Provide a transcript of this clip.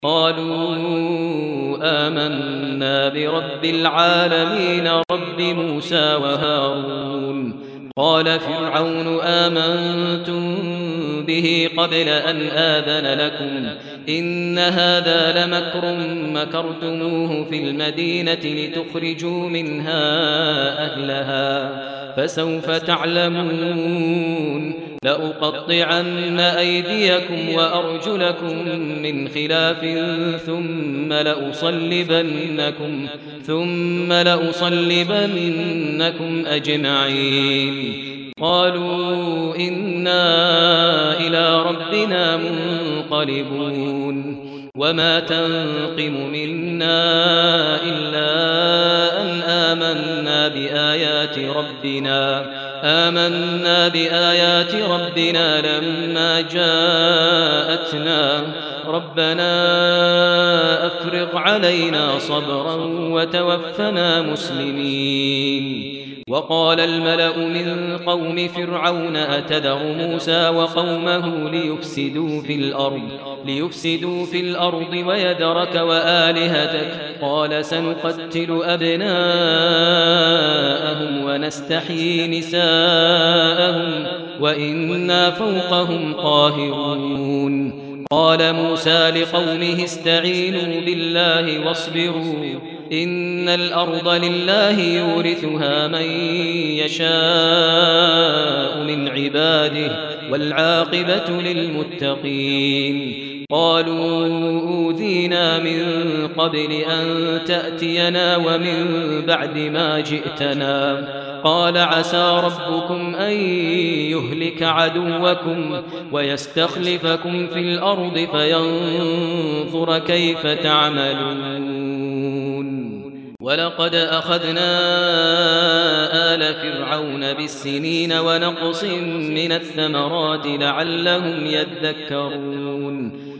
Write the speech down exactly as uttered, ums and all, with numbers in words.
قالوا آمنا برب العالمين رب موسى وهارون. قال فرعون آمنتم به قبل أن آذن لكم إن هذا لمكر مكرتموه في المدينة لتخرجوا منها أهلها فسوف تعلمون. لأقطعن أيديكم وأرجلكم من خلاف ثم لأصلبنكم ثم لأصلبنكم أجمعين. قالوا إنا إلى ربنا منقلبون. وما تنقم منا إلا أن آمنا بآيات ربنا آمنا بآيات ربنا لما جاءتنا ربنا أفرغ علينا صبرا وتوفنا مسلمين. وقال الملأ من قوم فرعون أتذر موسى وقومه ليفسدوا في الأرض ليفسدوا في الأرض ويذرك وآلهتك قال سنقتل أبناءهم ونستحيي نساءهم وإنا فوقهم قاهرون. قال موسى لقومه استعينوا بالله واصبروا إن الأرض لله يورثها من يشاء من عباده والعاقبة للمتقين. قالوا أوذينا من قبل أن تأتينا ومن بعد ما جئتنا قال عسى ربكم أن يهلك عدوكم ويستخلفكم في الأرض فينظر كيف تعملون. ولقد أخذنا آل فرعون بالسنين ونقص من الثمرات لعلهم يذكرون.